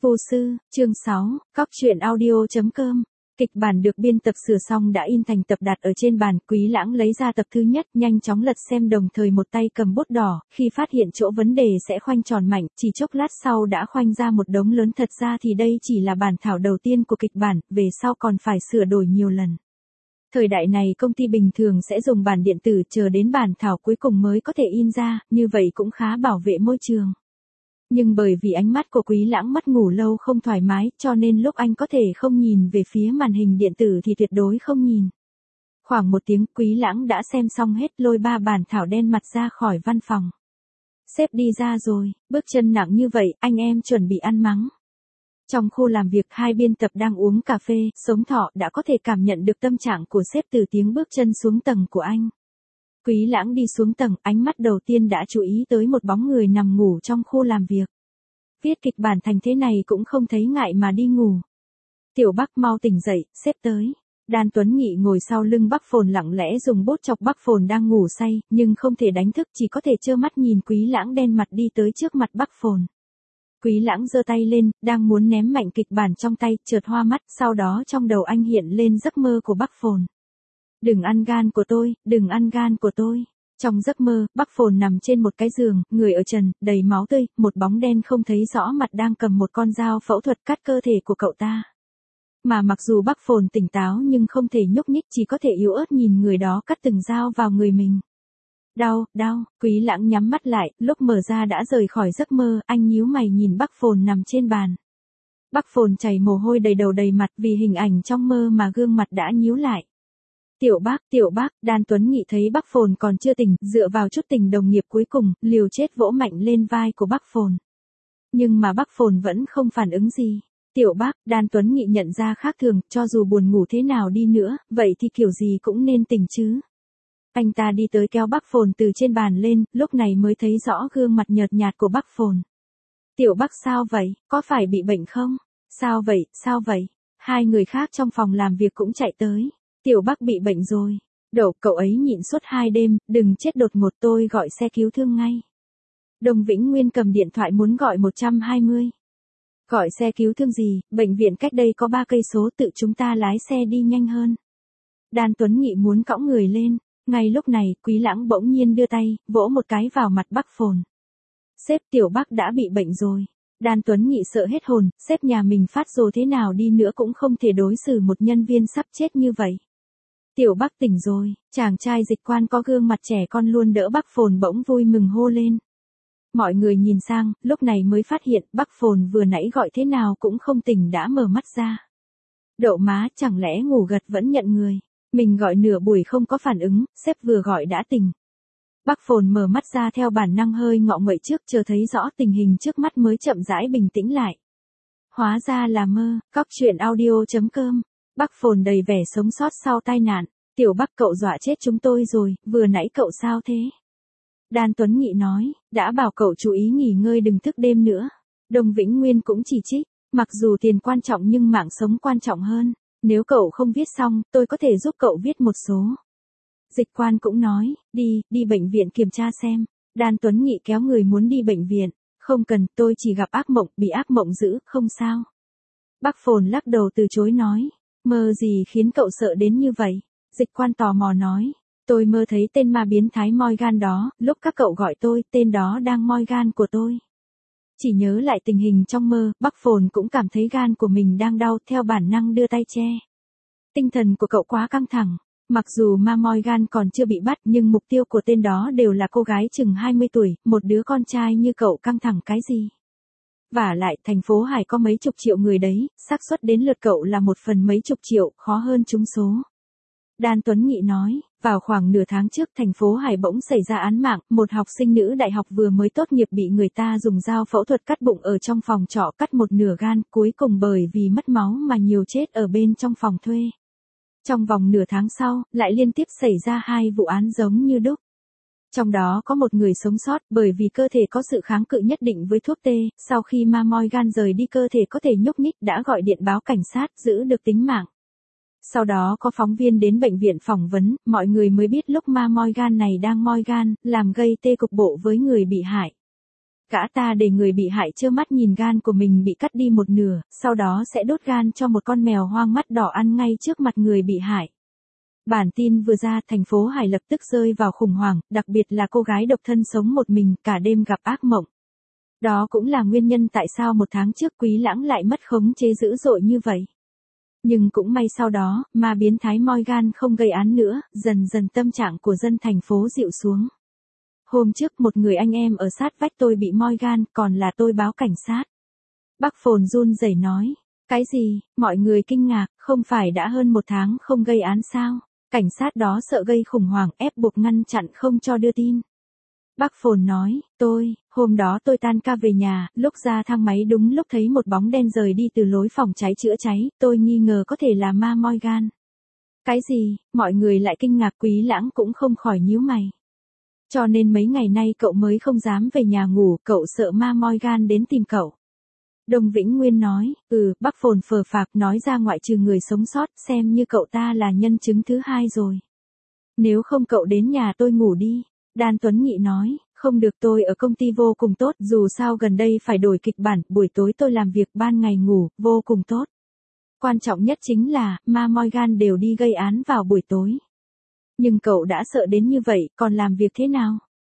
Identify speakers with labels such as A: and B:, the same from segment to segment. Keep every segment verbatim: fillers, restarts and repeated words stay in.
A: Vô sư, chương sáu, cóc truyện audio.com. Kịch bản được biên tập sửa xong đã in thành tập đặt ở trên bàn, Quý Lãng lấy ra tập thứ nhất, nhanh chóng lật xem đồng thời một tay cầm bút đỏ, khi phát hiện chỗ vấn đề sẽ khoanh tròn mảnh, chỉ chốc lát sau đã khoanh ra một đống lớn. Thật ra thì đây chỉ là bản thảo đầu tiên của kịch bản, về sau còn phải sửa đổi nhiều lần. Thời đại này công ty bình thường sẽ dùng bản điện tử chờ đến bản thảo cuối cùng mới có thể in ra, như vậy cũng khá bảo vệ môi trường. Nhưng bởi vì ánh mắt của Quý Lãng mất ngủ lâu không thoải mái, cho nên lúc anh có thể không nhìn về phía màn hình điện tử thì tuyệt đối không nhìn. Khoảng một tiếng, Quý Lãng đã xem xong hết, lôi ba bản thảo đen mặt ra khỏi văn phòng. Sếp đi ra rồi, bước chân nặng như vậy, anh em chuẩn bị ăn mắng. Trong khu làm việc, hai biên tập đang uống cà phê, Sống Thọ đã có thể cảm nhận được tâm trạng của sếp từ tiếng bước chân xuống tầng của anh. Quý Lãng đi xuống tầng, ánh mắt đầu tiên đã chú ý tới một bóng người nằm ngủ trong khu làm việc. Viết kịch bản thành thế này cũng không thấy ngại mà đi ngủ. Tiểu Bắc mau tỉnh dậy, sếp tới. Đan Tuấn Nghị ngồi sau lưng Bắc Phồn lặng lẽ dùng bút chọc Bắc Phồn đang ngủ say, nhưng không thể đánh thức, chỉ có thể trơ mắt nhìn Quý Lãng đen mặt đi tới trước mặt Bắc Phồn. Quý Lãng giơ tay lên, đang muốn ném mạnh kịch bản trong tay, chợt hoa mắt, sau đó trong đầu anh hiện lên giấc mơ của Bắc Phồn. Đừng ăn gan của tôi, đừng ăn gan của tôi. Trong giấc mơ, Bắc Phồn nằm trên một cái giường, người ở trần, đầy máu tươi, một bóng đen không thấy rõ mặt đang cầm một con dao phẫu thuật cắt cơ thể của cậu ta. Mà mặc dù Bắc Phồn tỉnh táo nhưng không thể nhúc nhích, chỉ có thể yếu ớt nhìn người đó cắt từng dao vào người mình. Đau, đau, Quý Lãng nhắm mắt lại, lúc mở ra đã rời khỏi giấc mơ, anh nhíu mày nhìn Bắc Phồn nằm trên bàn. Bắc Phồn chảy mồ hôi đầy đầu đầy mặt vì hình ảnh trong mơ mà gương mặt đã nhíu lại. Tiểu Bác, Tiểu Bác, Đan Tuấn Nghị thấy Bắc Phồn còn chưa tỉnh, dựa vào chút tình đồng nghiệp cuối cùng, liều chết vỗ mạnh lên vai của Bắc Phồn. Nhưng mà Bắc Phồn vẫn không phản ứng gì. Tiểu Bác, Đan Tuấn Nghị nhận ra khác thường, cho dù buồn ngủ thế nào đi nữa, vậy thì kiểu gì cũng nên tỉnh chứ. Anh ta đi tới kéo Bắc Phồn từ trên bàn lên, lúc này mới thấy rõ gương mặt nhợt nhạt của Bắc Phồn. Tiểu Bác sao vậy, có phải bị bệnh không? Sao vậy, sao vậy? Hai người khác trong phòng làm việc cũng chạy tới. Tiểu Bắc bị bệnh rồi. Đậu, cậu ấy nhịn suốt hai đêm, đừng chết đột ngột, tôi gọi xe cứu thương ngay. Đồng Vĩnh Nguyên cầm điện thoại muốn gọi một trăm hai mươi. Gọi xe cứu thương gì, bệnh viện cách đây có ba cây số, tự chúng ta lái xe đi nhanh hơn. Đan Tuấn Nghị muốn cõng người lên. Ngay lúc này, Quý Lãng bỗng nhiên đưa tay, vỗ một cái vào mặt Bắc Phồn. Sếp, Tiểu Bắc đã bị bệnh rồi. Đan Tuấn Nghị sợ hết hồn, sếp nhà mình phát rồ thế nào đi nữa cũng không thể đối xử một nhân viên sắp chết như vậy. Tiểu Bắc tỉnh rồi, chàng trai dịch quan có gương mặt trẻ con luôn đỡ Bắc Phồn bỗng vui mừng hô lên. Mọi người nhìn sang, lúc này mới phát hiện Bắc Phồn vừa nãy gọi thế nào cũng không tỉnh đã mở mắt ra. Đậu má, chẳng lẽ ngủ gật vẫn nhận người. Mình gọi nửa buổi không có phản ứng, sếp vừa gọi đã tỉnh. Bắc Phồn mở mắt ra theo bản năng hơi ngọ nguậy trước, chờ thấy rõ tình hình trước mắt mới chậm rãi bình tĩnh lại. Hóa ra là mơ, cóc truyện audio.com. Bắc Phồn đầy vẻ sống sót sau tai nạn. Tiểu Bắc, cậu dọa chết chúng tôi rồi, vừa nãy cậu sao thế? Đan Tuấn Nghị nói, đã bảo cậu chú ý nghỉ ngơi đừng thức đêm nữa. Đồng Vĩnh Nguyên cũng chỉ trích, mặc dù tiền quan trọng nhưng mạng sống quan trọng hơn. Nếu cậu không viết xong, tôi có thể giúp cậu viết một số. Dịch quan cũng nói, đi, đi bệnh viện kiểm tra xem. Đan Tuấn Nghị kéo người muốn đi bệnh viện. Không cần, tôi chỉ gặp ác mộng, bị ác mộng dữ, không sao. Bắc Phồn lắc đầu từ chối nói, mơ gì khiến cậu sợ đến như vậy? Dịch quan tò mò nói, tôi mơ thấy tên ma biến thái moi gan đó, lúc các cậu gọi tôi, tên đó đang moi gan của tôi. Chỉ nhớ lại tình hình trong mơ, Bắc Phồn cũng cảm thấy gan của mình đang đau, theo bản năng đưa tay che. Tinh thần của cậu quá căng thẳng. Mặc dù ma moi gan còn chưa bị bắt nhưng mục tiêu của tên đó đều là cô gái chừng hai mươi tuổi, một đứa con trai như cậu căng thẳng cái gì. Vả lại, thành phố Hải có mấy chục triệu người đấy, xác suất đến lượt cậu là một phần mấy chục triệu, khó hơn trúng số. Đan Tuấn Nghị nói, vào khoảng nửa tháng trước thành phố Hải bỗng xảy ra án mạng, một học sinh nữ đại học vừa mới tốt nghiệp bị người ta dùng dao phẫu thuật cắt bụng ở trong phòng trọ, cắt một nửa gan, cuối cùng bởi vì mất máu mà nhiều chết ở bên trong phòng thuê. Trong vòng nửa tháng sau, lại liên tiếp xảy ra hai vụ án giống như đúc. Trong đó có một người sống sót bởi vì cơ thể có sự kháng cự nhất định với thuốc tê, sau khi ma moi gan rời đi cơ thể có thể nhúc nhích đã gọi điện báo cảnh sát, giữ được tính mạng. Sau đó có phóng viên đến bệnh viện phỏng vấn, mọi người mới biết lúc ma moi gan này đang moi gan, làm gây tê cục bộ với người bị hại. Gã ta để người bị hại trơ mắt nhìn gan của mình bị cắt đi một nửa, sau đó sẽ đốt gan cho một con mèo hoang mắt đỏ ăn ngay trước mặt người bị hại. Bản tin vừa ra, thành phố Hải lập tức rơi vào khủng hoảng, đặc biệt là cô gái độc thân sống một mình, cả đêm gặp ác mộng. Đó cũng là nguyên nhân tại sao một tháng trước Quý Lãng lại mất khống chế dữ dội như vậy. Nhưng cũng may sau đó, ma biến thái Morgan không gây án nữa, dần dần tâm trạng của dân thành phố dịu xuống. Hôm trước một người anh em ở sát vách tôi bị Morgan, còn là tôi báo cảnh sát. Bác Phồn run rẩy nói, cái gì, mọi người kinh ngạc, không phải đã hơn một tháng không gây án sao? Cảnh sát đó sợ gây khủng hoảng, ép buộc ngăn chặn không cho đưa tin. Bác Phồn nói, tôi, hôm đó tôi tan ca về nhà, lúc ra thang máy đúng lúc thấy một bóng đen rời đi từ lối phòng cháy chữa cháy, tôi nghi ngờ có thể là ma Morgan. Cái gì, mọi người lại kinh ngạc. Quý Lãng cũng không khỏi nhíu mày. Cho nên mấy ngày nay cậu mới không dám về nhà ngủ, cậu sợ ma Morgan đến tìm cậu. Đồng Vĩnh Nguyên nói, ừ, bác Phồn phờ phạc nói ra ngoại trừ người sống sót, xem như cậu ta là nhân chứng thứ hai rồi. Nếu không cậu đến nhà tôi ngủ đi. Đan Tuấn Nghị nói, không được, tôi ở công ty vô cùng tốt, dù sao gần đây phải đổi kịch bản, buổi tối tôi làm việc, ban ngày ngủ, vô cùng tốt. Quan trọng nhất chính là, ma Morgan đều đi gây án vào buổi tối. Nhưng cậu đã sợ đến như vậy, còn làm việc thế nào?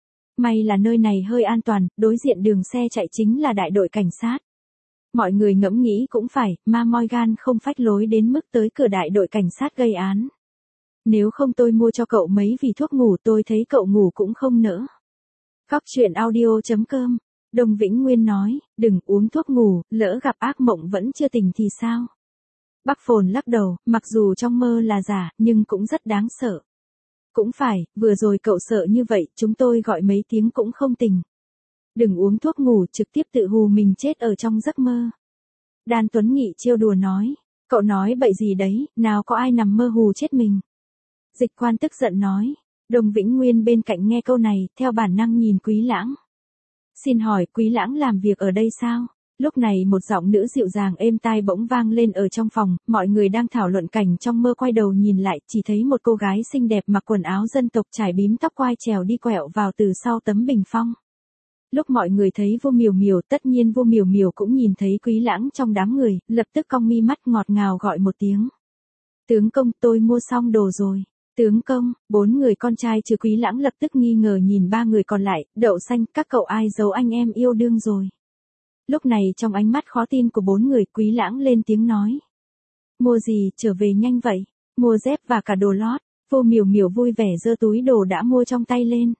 A: May là nơi này hơi an toàn, đối diện đường xe chạy chính là đại đội cảnh sát. Mọi người ngẫm nghĩ cũng phải, ma Morgan không phách lối đến mức tới cửa đại đội cảnh sát gây án. Nếu không tôi mua cho cậu mấy vỉ thuốc ngủ, tôi thấy cậu ngủ cũng không nỡ. Góc truyện audio chấm com, Đồng Vĩnh Nguyên nói, đừng uống thuốc ngủ, lỡ gặp ác mộng vẫn chưa tỉnh thì sao? Bác Phồn lắc đầu, mặc dù trong mơ là giả, nhưng cũng rất đáng sợ. Cũng phải, vừa rồi cậu sợ như vậy, chúng tôi gọi mấy tiếng cũng không tỉnh. Đừng uống thuốc ngủ, trực tiếp tự hù mình chết ở trong giấc mơ. Đan Tuấn Nghị trêu đùa nói, cậu nói bậy gì đấy, nào có ai nằm mơ hù chết mình. Dịch Quan tức giận nói, Đồng Vĩnh Nguyên bên cạnh nghe câu này, theo bản năng nhìn Quý Lãng. Xin hỏi, Quý Lãng làm việc ở đây sao? Lúc này một giọng nữ dịu dàng êm tai bỗng vang lên ở trong phòng, mọi người đang thảo luận cảnh trong mơ quay đầu nhìn lại, chỉ thấy một cô gái xinh đẹp mặc quần áo dân tộc trải bím tóc quai trèo đi quẹo vào từ sau tấm bình phong. Lúc mọi người thấy Vô Miểu Miểu, tất nhiên Vô Miểu Miểu cũng nhìn thấy Quý Lãng trong đám người, lập tức cong mi mắt ngọt ngào gọi một tiếng. Tướng công, tôi mua xong đồ rồi. Tướng công, bốn người con trai trừ Quý Lãng lập tức nghi ngờ nhìn ba người còn lại, Đậu Xanh, các cậu ai giấu anh em yêu đương rồi. Lúc này trong ánh mắt khó tin của bốn người, Quý Lãng lên tiếng nói. Mua gì, trở về nhanh vậy, mua dép và cả đồ lót. Vô Miểu Miểu vui vẻ giơ túi đồ đã mua trong tay lên.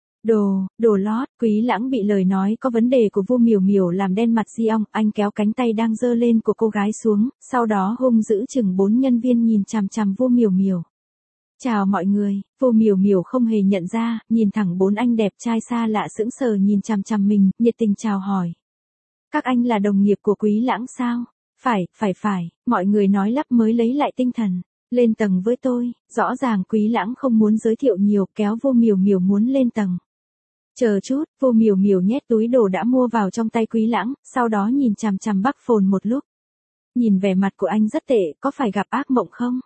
A: Đồ, đồ lót, Quý Lãng bị lời nói có vấn đề của Vô Miểu Miểu làm đen mặt di ong, anh kéo cánh tay đang giơ lên của cô gái xuống, sau đó hung dữ chừng bốn nhân viên nhìn chằm chằm Vô Miểu Miểu. Chào mọi người, Vô Miểu Miểu không hề nhận ra, nhìn thẳng bốn anh đẹp trai xa lạ sững sờ nhìn chằm chằm mình, nhiệt tình chào hỏi. Các anh là đồng nghiệp của Quý Lãng sao? Phải, phải phải, mọi người nói lắp mới lấy lại tinh thần. Lên tầng với tôi, rõ ràng Quý Lãng không muốn giới thiệu nhiều, kéo Vô Miểu Miểu muốn lên tầng. Chờ chút, Vô Miểu Miểu nhét túi đồ đã mua vào trong tay Quý Lãng, sau đó nhìn chằm chằm Bác Phồn một lúc. Nhìn vẻ mặt của anh rất tệ, có phải gặp ác mộng không?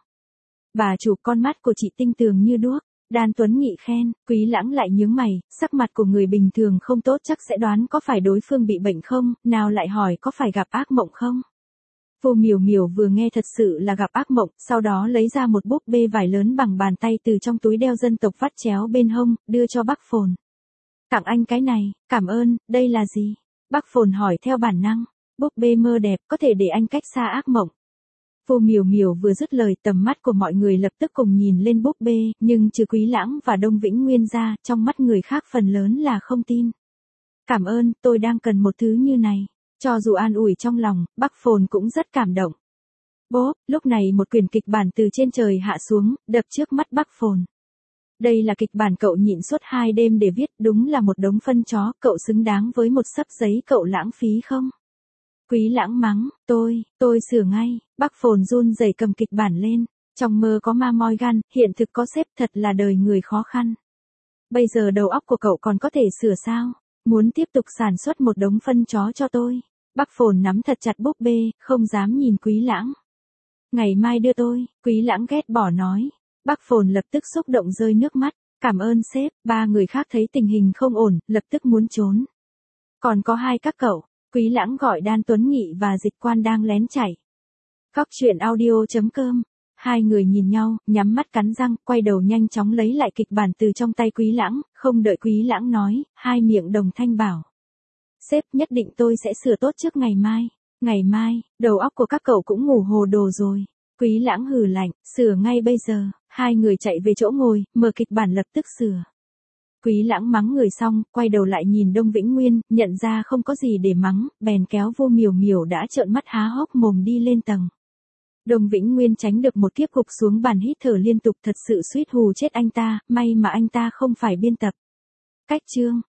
A: Bà chủ, con mắt của chị tinh tường như đuốc. Đan Tuấn Nghị khen, Quý Lãng lại nhướng mày, sắc mặt của người bình thường không tốt chắc sẽ đoán có phải đối phương bị bệnh không, nào lại hỏi có phải gặp ác mộng không. Vô Miểu Miểu vừa nghe thật sự là gặp ác mộng, sau đó lấy ra một búp bê vải lớn bằng bàn tay từ trong túi đeo dân tộc vắt chéo bên hông, đưa cho Bác Phồn. Tặng anh cái này, cảm ơn, đây là gì? Bác Phồn hỏi theo bản năng, búp bê mơ đẹp có thể để anh cách xa ác mộng. Vô Miểu Miểu vừa dứt lời, tầm mắt của mọi người lập tức cùng nhìn lên búp bê, nhưng trừ Quý Lãng và Đông Vĩnh Nguyên ra, trong mắt người khác phần lớn là không tin. Cảm ơn, tôi đang cần một thứ như này. Cho dù an ủi trong lòng, Bác Phồn cũng rất cảm động. Bốp, lúc này một quyển kịch bản từ trên trời hạ xuống, đập trước mắt Bác Phồn. Đây là kịch bản cậu nhịn suốt hai đêm để viết, đúng là một đống phân chó, cậu xứng đáng với một xấp giấy cậu lãng phí không? Quý Lãng mắng, tôi, tôi sửa ngay. Bác Phồn run rẩy cầm kịch bản lên. Trong mơ có ma Morgan, hiện thực có sếp, thật là đời người khó khăn. Bây giờ đầu óc của cậu còn có thể sửa sao? Muốn tiếp tục sản xuất một đống phân chó cho tôi. Bác Phồn nắm thật chặt búp bê, không dám nhìn Quý Lãng. Ngày mai đưa tôi, Quý Lãng ghét bỏ nói. Bác Phồn lập tức xúc động rơi nước mắt. Cảm ơn sếp, ba người khác thấy tình hình không ổn, lập tức muốn trốn. Còn có hai các cậu, Quý Lãng gọi Đan Tuấn Nghị và Dịch Quan đang lén chạy. Góc truyện audio.com. Hai người nhìn nhau, nhắm mắt cắn răng, quay đầu nhanh chóng lấy lại kịch bản từ trong tay Quý Lãng, không đợi Quý Lãng nói, hai miệng đồng thanh bảo. Sếp, nhất định tôi sẽ sửa tốt trước ngày mai. Ngày mai, đầu óc của các cậu cũng ngủ hồ đồ rồi. Quý Lãng hừ lạnh, sửa ngay bây giờ. Hai người chạy về chỗ ngồi, mở kịch bản lập tức sửa. Quý Lãng mắng người xong, quay đầu lại nhìn Đông Vĩnh Nguyên, nhận ra không có gì để mắng, bèn kéo Vô Miểu Miểu đã trợn mắt há hốc mồm đi lên tầng. Đông Vĩnh Nguyên tránh được một kiếp gục xuống bàn hít thở liên tục, thật sự suýt hù chết anh ta, may mà anh ta không phải biên tập. Cách chương